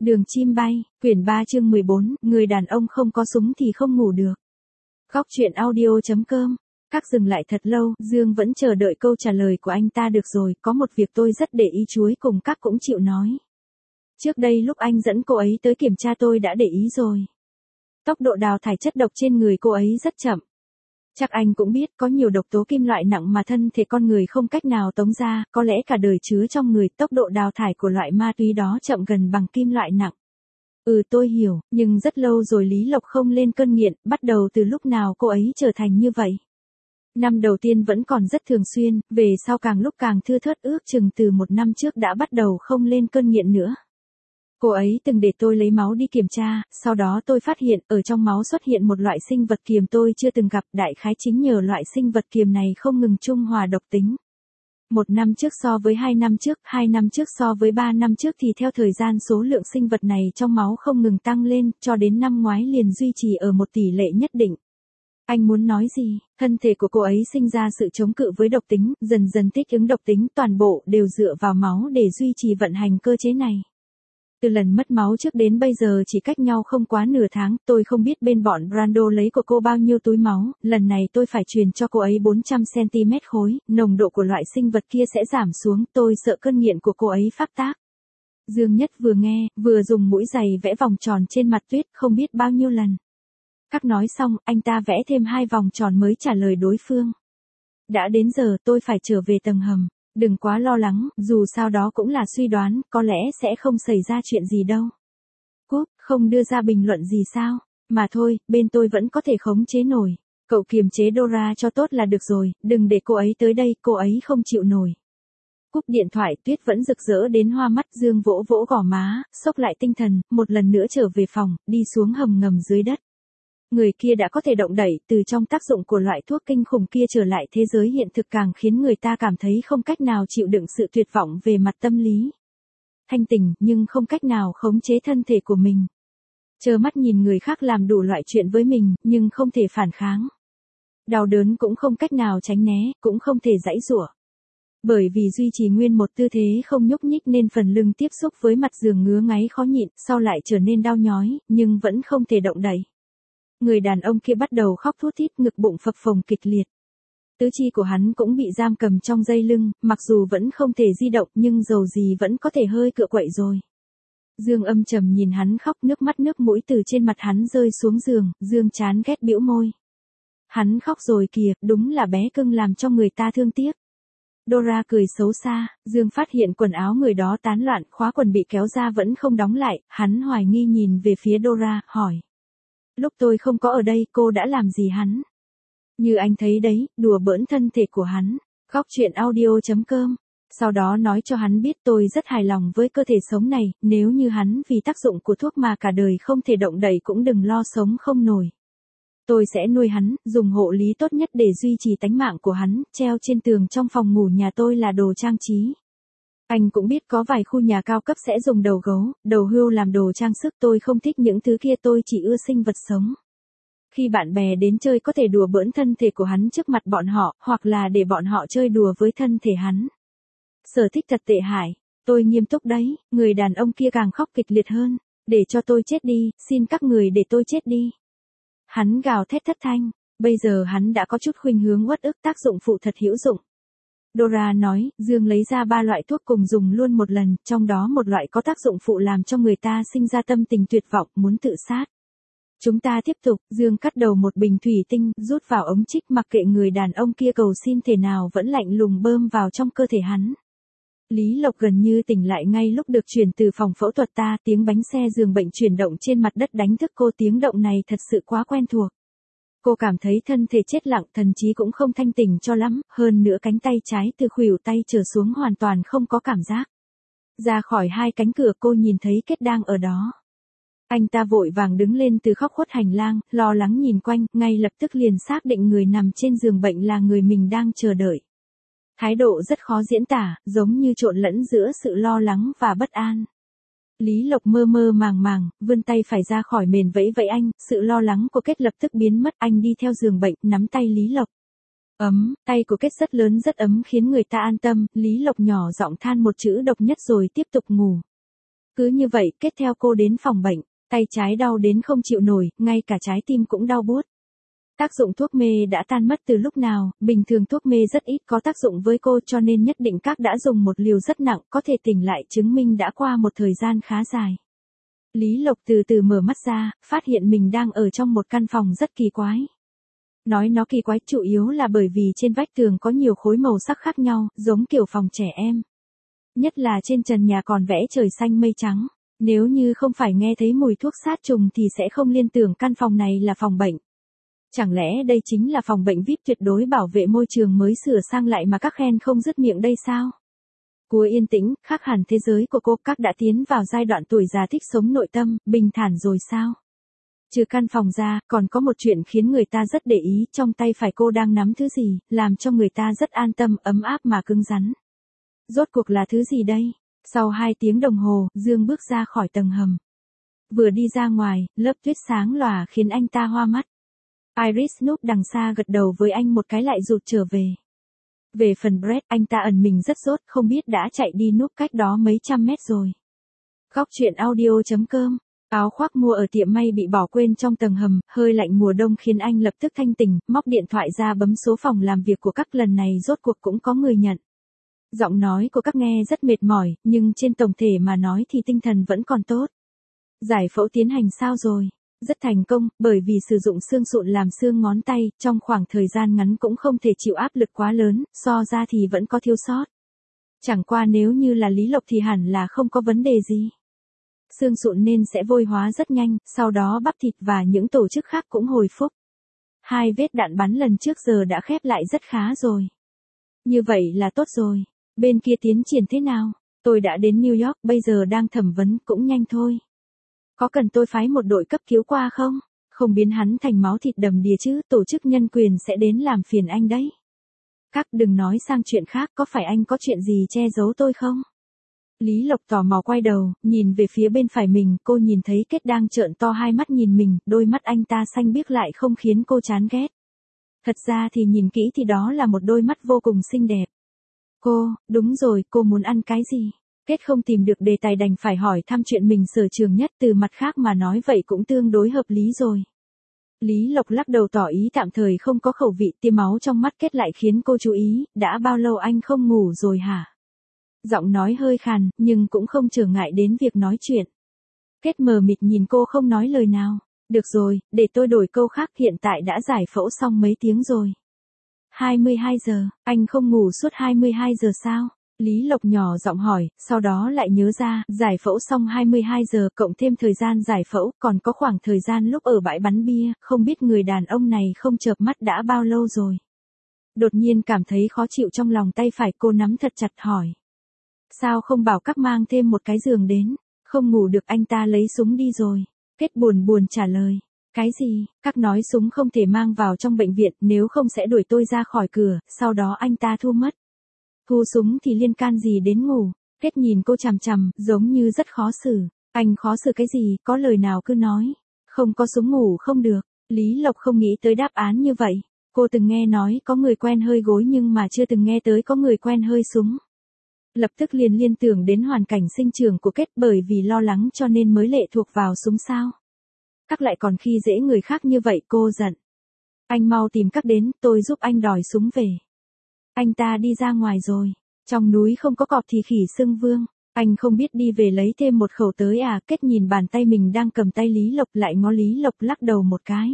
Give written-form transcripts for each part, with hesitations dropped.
Đường chim bay, quyển 3 chương 14, người đàn ông không có súng thì không ngủ được. Góc truyện audio.com. Các dừng lại thật lâu, Dương vẫn chờ đợi câu trả lời của anh ta. Được rồi, có một việc tôi rất để ý, chuối cùng các cũng chịu nói. Trước đây lúc anh dẫn cô ấy tới kiểm tra tôi đã để ý rồi. Tốc độ đào thải chất độc trên người cô ấy rất chậm. Chắc anh cũng biết có nhiều độc tố kim loại nặng mà thân thể con người không cách nào tống ra, có lẽ cả đời chứa trong người. Tốc độ đào thải của loại ma túy đó chậm gần bằng kim loại nặng. Tôi hiểu, nhưng rất lâu rồi Lý Lộc không lên cơn nghiện, bắt đầu từ lúc nào cô ấy trở thành như vậy? Năm đầu tiên vẫn còn rất thường xuyên, về sau càng lúc càng thưa thớt, ước chừng từ 1 năm trước đã bắt đầu không lên cơn nghiện nữa. Cô ấy từng để tôi lấy máu đi kiểm tra, sau đó tôi phát hiện ở trong máu xuất hiện một loại sinh vật kiềm tôi chưa từng gặp, đại khái chính nhờ loại sinh vật kiềm này không ngừng trung hòa độc tính. 1 năm trước so với 2 năm trước, 2 năm trước so với 3 năm trước thì theo thời gian số lượng sinh vật này trong máu không ngừng tăng lên, cho đến năm ngoái liền duy trì ở một tỷ lệ nhất định. Anh muốn nói gì? Thân thể của cô ấy sinh ra sự chống cự với độc tính, dần dần thích ứng độc tính, toàn bộ đều dựa vào máu để duy trì vận hành cơ chế này. Từ lần mất máu trước đến bây giờ chỉ cách nhau không quá nửa tháng, tôi không biết bên bọn Brando lấy của cô bao nhiêu túi máu, lần này tôi phải truyền cho cô ấy 400cm khối, nồng độ của loại sinh vật kia sẽ giảm xuống, tôi sợ cơn nghiện của cô ấy phát tác. Dương Nhất vừa nghe, vừa dùng mũi giày vẽ vòng tròn trên mặt tuyết không biết bao nhiêu lần. Các nói xong, anh ta vẽ thêm 2 vòng tròn mới trả lời đối phương. Đã đến giờ tôi phải trở về tầng hầm. Đừng quá lo lắng, dù sao đó cũng là suy đoán, có lẽ sẽ không xảy ra chuyện gì đâu. Cúp, không đưa ra bình luận gì sao? Mà thôi, bên tôi vẫn có thể khống chế nổi. Cậu kiềm chế Dora cho tốt là được rồi, đừng để cô ấy tới đây, cô ấy không chịu nổi. Cúp điện thoại, tuyết vẫn rực rỡ đến hoa mắt. Dương vỗ vỗ gò má, xốc lại tinh thần, một lần nữa trở về phòng, đi xuống hầm ngầm dưới đất. Người kia đã có thể động đẩy, từ trong tác dụng của loại thuốc kinh khủng kia trở lại thế giới hiện thực càng khiến người ta cảm thấy không cách nào chịu đựng sự tuyệt vọng về mặt tâm lý. Thanh tỉnh, nhưng không cách nào khống chế thân thể của mình. Trơ mắt nhìn người khác làm đủ loại chuyện với mình, nhưng không thể phản kháng. Đau đớn cũng không cách nào tránh né, cũng không thể giãy giụa. Bởi vì duy trì nguyên một tư thế không nhúc nhích nên phần lưng tiếp xúc với mặt giường ngứa ngáy khó nhịn, sau lại trở nên đau nhói, nhưng vẫn không thể động đậy. Người đàn ông kia bắt đầu khóc thút thít, ngực bụng phập phồng kịch liệt. Tứ chi của hắn cũng bị giam cầm trong dây lưng, mặc dù vẫn không thể di động nhưng dầu gì vẫn có thể hơi cựa quậy rồi. Dương âm trầm nhìn hắn khóc, nước mắt nước mũi từ trên mặt hắn rơi xuống giường, Dương chán ghét bĩu môi. Hắn khóc rồi kìa, đúng là bé cưng làm cho người ta thương tiếc. Dora cười xấu xa, Dương phát hiện quần áo người đó tán loạn, khóa quần bị kéo ra vẫn không đóng lại, hắn hoài nghi nhìn về phía Dora, hỏi. Lúc tôi không có ở đây cô đã làm gì hắn? Như anh thấy đấy, đùa bỡn thân thể của hắn. Góc truyện audio.com. Sau đó nói cho hắn biết tôi rất hài lòng với cơ thể sống này, nếu như hắn vì tác dụng của thuốc mà cả đời không thể động đậy cũng đừng lo sống không nổi. Tôi sẽ nuôi hắn, dùng hộ lý tốt nhất để duy trì tánh mạng của hắn, treo trên tường trong phòng ngủ nhà tôi là đồ trang trí. Anh cũng biết có vài khu nhà cao cấp sẽ dùng đầu gấu, đầu hươu làm đồ trang sức, tôi không thích những thứ kia, tôi chỉ ưa sinh vật sống. Khi bạn bè đến chơi có thể đùa bỡn thân thể của hắn trước mặt bọn họ, hoặc là để bọn họ chơi đùa với thân thể hắn. Sở thích thật tệ hại, tôi nghiêm túc đấy, người đàn ông kia càng khóc kịch liệt hơn, để cho tôi chết đi, xin các người để tôi chết đi. Hắn gào thét thất thanh, bây giờ hắn đã có chút khuynh hướng uất ức, tác dụng phụ thật hữu dụng. Dora nói, Dương lấy ra 3 loại thuốc cùng dùng luôn một lần, trong đó một loại có tác dụng phụ làm cho người ta sinh ra tâm tình tuyệt vọng, muốn tự sát. Chúng ta tiếp tục, Dương cắt đầu một bình thủy tinh, rút vào ống trích, mặc kệ người đàn ông kia cầu xin thể nào vẫn lạnh lùng bơm vào trong cơ thể hắn. Lý Lộc gần như tỉnh lại ngay lúc được chuyển từ phòng phẫu thuật ta, tiếng bánh xe giường bệnh chuyển động trên mặt đất đánh thức cô, tiếng động này thật sự quá quen thuộc. Cô cảm thấy thân thể chết lặng, thần trí cũng không thanh tỉnh cho lắm, hơn nữa cánh tay trái từ khuỷu tay trở xuống hoàn toàn không có cảm giác. Ra khỏi 2 cánh cửa cô nhìn thấy Kết đang ở đó. Anh ta vội vàng đứng lên từ góc khuất hành lang, lo lắng nhìn quanh, ngay lập tức liền xác định người nằm trên giường bệnh là người mình đang chờ đợi. Thái độ rất khó diễn tả, giống như trộn lẫn giữa sự lo lắng và bất an. Lý Lộc mơ mơ màng màng, vươn tay phải ra khỏi mền vẫy vẫy anh, sự lo lắng của Kết lập tức biến mất, anh đi theo giường bệnh, nắm tay Lý Lộc. Ấm, tay của Kết rất lớn rất ấm khiến người ta an tâm, Lý Lộc nhỏ giọng than một chữ độc nhất rồi tiếp tục ngủ. Cứ như vậy, Kết theo cô đến phòng bệnh, tay trái đau đến không chịu nổi, ngay cả trái tim cũng đau buốt. Tác dụng thuốc mê đã tan mất từ lúc nào, bình thường thuốc mê rất ít có tác dụng với cô cho nên nhất định các đã dùng một liều rất nặng có thể tỉnh lại chứng minh đã qua một thời gian khá dài. Lý Lộc từ từ mở mắt ra, phát hiện mình đang ở trong một căn phòng rất kỳ quái. Nói nó kỳ quái chủ yếu là bởi vì trên vách tường có nhiều khối màu sắc khác nhau, giống kiểu phòng trẻ em. Nhất là trên trần nhà còn vẽ trời xanh mây trắng. Nếu như không phải nghe thấy mùi thuốc sát trùng thì sẽ không liên tưởng căn phòng này là phòng bệnh. Chẳng lẽ đây chính là phòng bệnh VIP tuyệt đối bảo vệ môi trường mới sửa sang lại mà các khen không dứt miệng đây sao? Cuối yên tĩnh, khác hẳn thế giới của cô, các đã tiến vào giai đoạn tuổi già thích sống nội tâm, bình thản rồi sao? Trừ căn phòng ra, còn có một chuyện khiến người ta rất để ý, trong tay phải cô đang nắm thứ gì, làm cho người ta rất an tâm, ấm áp mà cứng rắn. Rốt cuộc là thứ gì đây? Sau 2 tiếng đồng hồ, Dương bước ra khỏi tầng hầm. Vừa đi ra ngoài, lớp tuyết sáng lòa khiến anh ta hoa mắt. Iris núp đằng xa gật đầu với anh một cái lại rụt trở về. Về phần Brett, anh ta ẩn mình rất sốt, không biết đã chạy đi núp cách đó mấy trăm mét rồi. Góc truyện audio.com. Áo khoác mua ở tiệm may bị bỏ quên trong tầng hầm, hơi lạnh mùa đông khiến anh lập tức thanh tỉnh, móc điện thoại ra bấm số phòng làm việc của các, lần này rốt cuộc cũng có người nhận. Giọng nói của các nghe rất mệt mỏi, nhưng trên tổng thể mà nói thì tinh thần vẫn còn tốt. Giải phẫu tiến hành sao rồi? Rất thành công, bởi vì sử dụng xương sụn làm xương ngón tay, trong khoảng thời gian ngắn cũng không thể chịu áp lực quá lớn, so ra thì vẫn có thiếu sót. Chẳng qua nếu như là Lý Lộc thì hẳn là không có vấn đề gì. Xương sụn nên sẽ vôi hóa rất nhanh, sau đó bắp thịt và những tổ chức khác cũng hồi phục. 2 vết đạn bắn lần trước giờ đã khép lại rất khá rồi. Như vậy là tốt rồi. Bên kia tiến triển thế nào? Tôi đã đến New York, bây giờ đang thẩm vấn, cũng nhanh thôi. Có cần tôi phái một đội cấp cứu qua không? Không biến hắn thành máu thịt đầm đìa chứ, tổ chức nhân quyền sẽ đến làm phiền anh đấy. Các đừng nói sang chuyện khác, có phải anh có chuyện gì che giấu tôi không? Lý Lộc tò mò quay đầu, nhìn về phía bên phải mình, cô nhìn thấy Kết đang trợn to hai mắt nhìn mình, đôi mắt anh ta xanh biếc lại không khiến cô chán ghét. Thật ra thì nhìn kỹ thì đó là một đôi mắt vô cùng xinh đẹp. Cô, đúng rồi, cô muốn ăn cái gì? Kết không tìm được đề tài đành phải hỏi thăm chuyện mình sở trường nhất, từ mặt khác mà nói vậy cũng tương đối hợp lý rồi. Lý Lộc lắc đầu tỏ ý tạm thời không có khẩu vị, tia máu trong mắt Kết lại khiến cô chú ý, đã bao lâu anh không ngủ rồi hả? Giọng nói hơi khàn, nhưng cũng không trở ngại đến việc nói chuyện. Kết mờ mịt nhìn cô không nói lời nào. Được rồi, để tôi đổi câu khác, hiện tại đã giải phẫu xong mấy tiếng rồi. 22 giờ, anh không ngủ suốt 22 giờ sao? Lý Lộc nhỏ giọng hỏi, sau đó lại nhớ ra, giải phẫu xong 22 giờ cộng thêm thời gian giải phẫu, còn có khoảng thời gian lúc ở bãi bắn bia, không biết người đàn ông này không chợp mắt đã bao lâu rồi. Đột nhiên cảm thấy khó chịu trong lòng, tay phải cô nắm thật chặt hỏi. Sao không bảo các mang thêm một cái giường đến? Không ngủ được, anh ta lấy súng đi rồi. Kết buồn buồn trả lời. Cái gì? Các nói súng không thể mang vào trong bệnh viện, nếu không sẽ đuổi tôi ra khỏi cửa, sau đó anh ta thu mất. Thu súng thì liên can gì đến ngủ? Kết nhìn cô chằm chằm, giống như rất khó xử. Anh khó xử cái gì, có lời nào cứ nói. Không có súng ngủ không được. Lý Lộc không nghĩ tới đáp án như vậy. Cô từng nghe nói có người quen hơi gối nhưng mà chưa từng nghe tới có người quen hơi súng. Lập tức liền liên tưởng đến hoàn cảnh sinh trưởng của Kết, bởi vì lo lắng cho nên mới lệ thuộc vào súng sao. Các lại còn khi dễ người khác như vậy, cô giận. Anh mau tìm các đến, tôi giúp anh đòi súng về. Anh ta đi ra ngoài rồi. Trong núi không có cọp thì khỉ xưng vương. Anh không biết đi về lấy thêm một khẩu tới à? Kết nhìn bàn tay mình đang cầm tay Lý Lộc, lại ngó Lý Lộc lắc đầu một cái.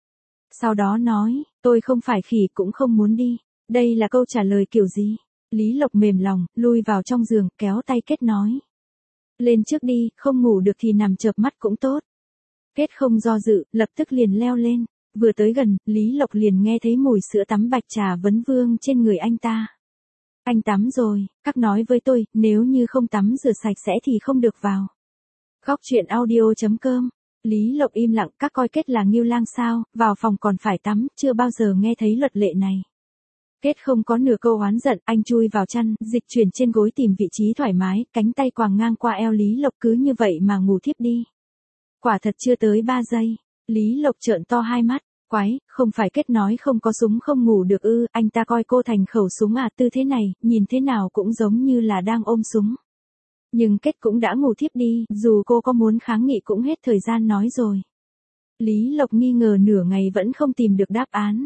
Sau đó nói, tôi không phải khỉ cũng không muốn đi. Đây là câu trả lời kiểu gì? Lý Lộc mềm lòng, lui vào trong giường, kéo tay Kết nói. Lên trước đi, không ngủ được thì nằm chợp mắt cũng tốt. Kết không do dự, lập tức liền leo lên. Vừa tới gần, Lý Lộc liền nghe thấy mùi sữa tắm bạch trà vấn vương trên người anh ta. Anh tắm rồi, các nói với tôi, nếu như không tắm rửa sạch sẽ thì không được vào. Góc truyện audio.com. Lý Lộc im lặng, các coi Kết là ngưu lang sao, vào phòng còn phải tắm, chưa bao giờ nghe thấy luật lệ này. Kết không có nửa câu oán giận, anh chui vào chăn, dịch chuyển trên gối tìm vị trí thoải mái, cánh tay quàng ngang qua eo Lý Lộc, cứ như vậy mà ngủ thiếp đi. Quả thật chưa tới 3 giây, Lý Lộc trợn to hai mắt, quái, không phải Kết nói không có súng không ngủ được ư? Anh ta coi cô thành khẩu súng à? Tư thế này, nhìn thế nào cũng giống như là đang ôm súng. Nhưng Kết cũng đã ngủ thiếp đi, dù cô có muốn kháng nghị cũng hết thời gian nói rồi. Lý Lộc nghi ngờ nửa ngày vẫn không tìm được đáp án.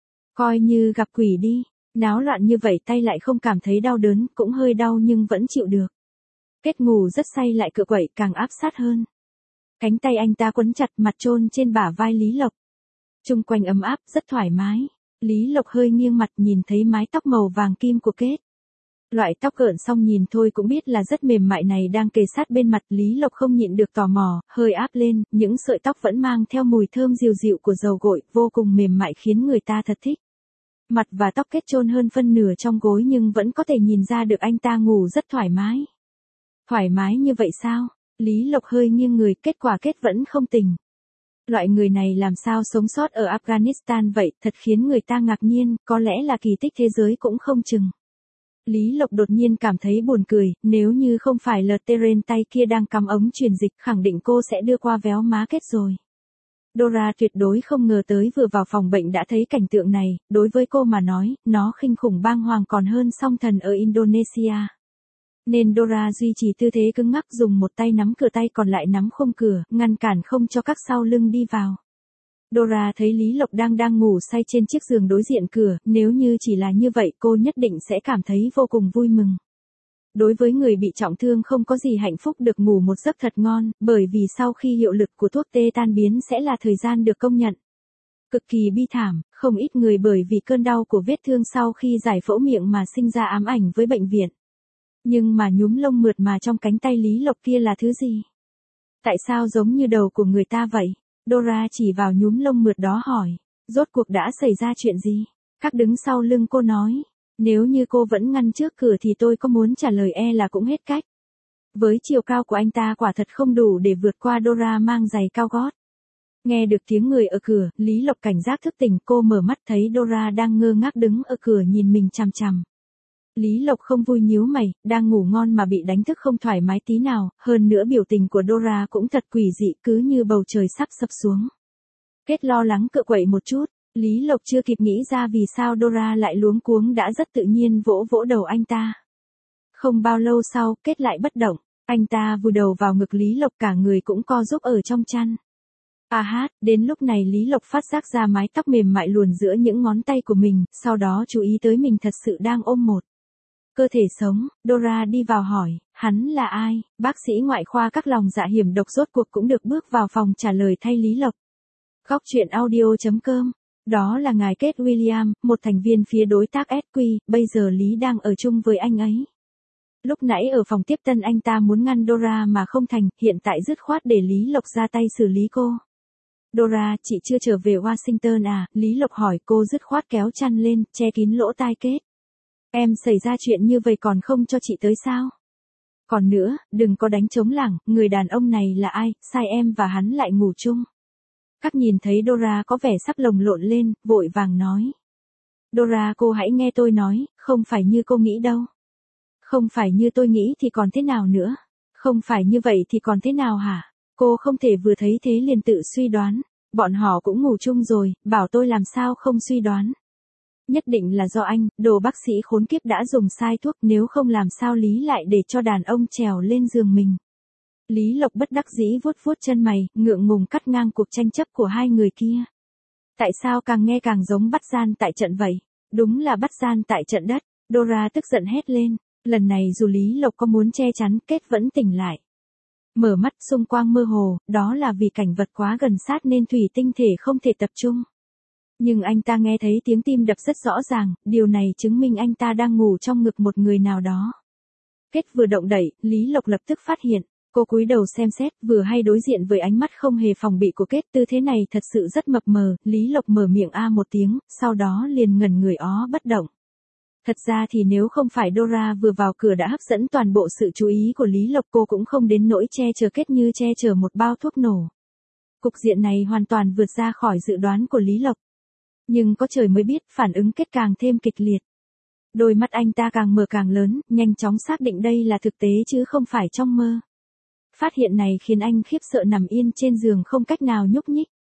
Coi như gặp quỷ đi, náo loạn như vậy tay lại không cảm thấy đau đớn, cũng hơi đau nhưng vẫn chịu được. Kết ngủ rất say lại cựa quậy càng áp sát hơn. Cánh tay anh ta quấn chặt mặt chôn trên bả vai Lý Lộc. Chung quanh ấm áp, rất thoải mái. Lý Lộc hơi nghiêng mặt nhìn thấy mái tóc màu vàng kim của Kết. Loại tóc gợn xong nhìn thôi cũng biết là rất mềm mại này đang kề sát bên mặt. Lý Lộc không nhịn được tò mò, hơi áp lên, những sợi tóc vẫn mang theo mùi thơm dịu dịu của dầu gội, vô cùng mềm mại khiến người ta thật thích. Mặt và tóc Kết chôn hơn phân nửa trong gối nhưng vẫn có thể nhìn ra được anh ta ngủ rất thoải mái. Thoải mái như vậy sao? Lý Lộc hơi nghiêng người, kết quả Kết vẫn không tỉnh. Loại người này làm sao sống sót ở Afghanistan vậy, thật khiến người ta ngạc nhiên, có lẽ là kỳ tích thế giới cũng không chừng. Lý Lộc đột nhiên cảm thấy buồn cười, nếu như không phải là Teren tay kia đang cắm ống truyền dịch, khẳng định cô sẽ đưa qua véo má Kết rồi. Dora tuyệt đối không ngờ tới vừa vào phòng bệnh đã thấy cảnh tượng này, đối với cô mà nói, nó kinh khủng bàng hoàng còn hơn song thần ở Indonesia. Nên Dora duy trì tư thế cứng ngắc dùng một tay nắm cửa tay còn lại nắm khung cửa, ngăn cản không cho các sau lưng đi vào. Dora thấy Lý Lộc đang ngủ say trên chiếc giường đối diện cửa, nếu như chỉ là như vậy cô nhất định sẽ cảm thấy vô cùng vui mừng. Đối với người bị trọng thương không có gì hạnh phúc được ngủ một giấc thật ngon, bởi vì sau khi hiệu lực của thuốc tê tan biến sẽ là thời gian được công nhận. Cực kỳ bi thảm, không ít người bởi vì cơn đau của vết thương sau khi giải phẫu miệng mà sinh ra ám ảnh với bệnh viện. Nhưng mà nhúm lông mượt mà trong cánh tay Lý Lộc kia là thứ gì? Tại sao giống như đầu của người ta vậy? Dora chỉ vào nhúm lông mượt đó hỏi. Rốt cuộc đã xảy ra chuyện gì? Các đứng sau lưng cô nói. Nếu như cô vẫn ngăn trước cửa thì tôi có muốn trả lời là cũng hết cách. Với chiều cao của anh ta quả thật không đủ để vượt qua Dora mang giày cao gót. Nghe được tiếng người ở cửa, Lý Lộc cảnh giác thức tỉnh, cô mở mắt thấy Dora đang ngơ ngác đứng ở cửa nhìn mình chằm chằm. Lý Lộc không vui nhíu mày, đang ngủ ngon mà bị đánh thức không thoải mái tí nào, hơn nữa biểu tình của Dora cũng thật quỷ dị cứ như bầu trời sắp sập xuống. Kết lo lắng cựa quậy một chút, Lý Lộc chưa kịp nghĩ ra vì sao Dora lại luống cuống đã rất tự nhiên vỗ vỗ đầu anh ta. Không bao lâu sau, Kết lại bất động, anh ta vùi đầu vào ngực Lý Lộc cả người cũng co rúm ở trong chăn. Đến lúc này Lý Lộc phát giác ra mái tóc mềm mại luồn giữa những ngón tay của mình, sau đó chú ý tới mình thật sự đang ôm một cơ thể sống. Dora đi vào hỏi, hắn là ai? Bác sĩ ngoại khoa các lòng dạ hiểm độc rốt cuộc cũng được bước vào phòng trả lời thay Lý Lộc. Góc truyện audio.com. Đó là ngài Kết William, một thành viên phía đối tác SQ, bây giờ Lý đang ở chung với anh ấy. Lúc nãy ở phòng tiếp tân anh ta muốn ngăn Dora mà không thành, hiện tại dứt khoát để Lý Lộc ra tay xử lý cô. Dora, chị chưa trở về Washington à? Lý Lộc hỏi, cô dứt khoát kéo chăn lên, che kín lỗ tai Kết. Em xảy ra chuyện như vậy còn không cho chị tới sao? Còn nữa, đừng có đánh trống lảng, người đàn ông này là ai, sai em và hắn lại ngủ chung. Các nhìn thấy Dora có vẻ sắp lồng lộn lên, vội vàng nói. Dora, cô hãy nghe tôi nói, không phải như cô nghĩ đâu. Không phải như tôi nghĩ thì còn thế nào nữa? Không phải như vậy thì còn thế nào hả? Cô không thể vừa thấy thế liền tự suy đoán. Bọn họ cũng ngủ chung rồi, bảo tôi làm sao không suy đoán. Nhất định là do anh, đồ bác sĩ khốn kiếp đã dùng sai thuốc, nếu không làm sao Lý lại để cho đàn ông trèo lên giường mình. Lý Lộc bất đắc dĩ vuốt vuốt chân mày, ngượng ngùng cắt ngang cuộc tranh chấp của hai người kia. Tại sao càng nghe càng giống bắt gian tại trận vậy? Đúng là bắt gian tại trận đất. Dora tức giận hét lên. Lần này dù Lý Lộc có muốn che chắn, Kết vẫn tỉnh lại. Mở mắt xung quanh mơ hồ, đó là vì cảnh vật quá gần sát nên thủy tinh thể không thể tập trung. Nhưng anh ta nghe thấy tiếng tim đập rất rõ ràng, điều này chứng minh anh ta đang ngủ trong ngực một người nào đó. Kết vừa động đẩy, Lý Lộc lập tức phát hiện. Cô cúi đầu xem xét, vừa hay đối diện với ánh mắt không hề phòng bị của Kết, tư thế này thật sự rất mập mờ. Lý Lộc mở miệng một tiếng, sau đó liền ngẩn người bất động. Thật ra thì nếu không phải Dora vừa vào cửa đã hấp dẫn toàn bộ sự chú ý của Lý Lộc, cô cũng không đến nỗi che chở Kết như che chở một bao thuốc nổ. Cục diện này hoàn toàn vượt ra khỏi dự đoán của Lý Lộc. Nhưng có trời mới biết, phản ứng Kết càng thêm kịch liệt. Đôi mắt anh ta càng mở càng lớn, nhanh chóng xác định đây là thực tế chứ không phải trong mơ. Phát hiện này khiến anh khiếp sợ nằm yên trên giường không cách nào nhúc nhích.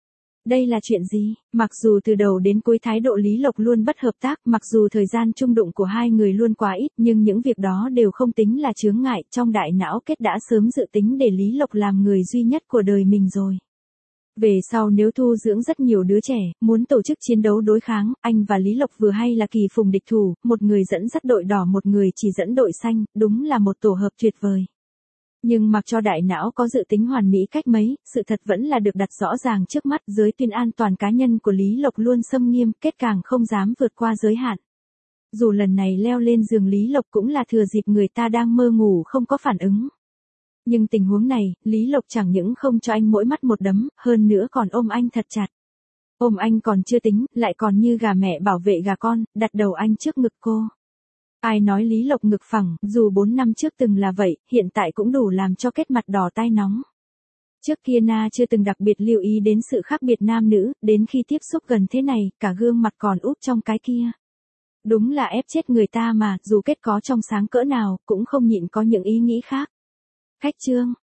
Đây là chuyện gì? Mặc dù từ đầu đến cuối thái độ Lý Lộc luôn bất hợp tác, mặc dù thời gian chung đụng của hai người luôn quá ít, nhưng những việc đó đều không tính là chướng ngại, trong đại não Kết đã sớm dự tính để Lý Lộc làm người duy nhất của đời mình rồi. Về sau nếu thu dưỡng rất nhiều đứa trẻ, muốn tổ chức chiến đấu đối kháng, anh và Lý Lộc vừa hay là kỳ phùng địch thủ, một người dẫn dắt đội đỏ một người chỉ dẫn đội xanh, đúng là một tổ hợp tuyệt vời. Nhưng mặc cho đại não có dự tính hoàn mỹ cách mấy, sự thật vẫn là được đặt rõ ràng trước mắt, giới tuyến an toàn cá nhân của Lý Lộc luôn xâm nghiêm, Kết càng không dám vượt qua giới hạn. Dù lần này leo lên giường Lý Lộc cũng là thừa dịp người ta đang mơ ngủ không có phản ứng. Nhưng tình huống này, Lý Lộc chẳng những không cho anh mỗi mắt một đấm, hơn nữa còn ôm anh thật chặt. Ôm anh còn chưa tính, lại còn như gà mẹ bảo vệ gà con, đặt đầu anh trước ngực cô. Ai nói Lý Lộc ngực phẳng, dù 4 năm trước từng là vậy, hiện tại cũng đủ làm cho Kết mặt đỏ tai nóng. Trước kia Na chưa từng đặc biệt lưu ý đến sự khác biệt nam nữ, đến khi tiếp xúc gần thế này, cả gương mặt còn úp trong cái kia. Đúng là ép chết người ta mà, dù Kết có trong sáng cỡ nào, cũng không nhịn có những ý nghĩ khác. Khách trương,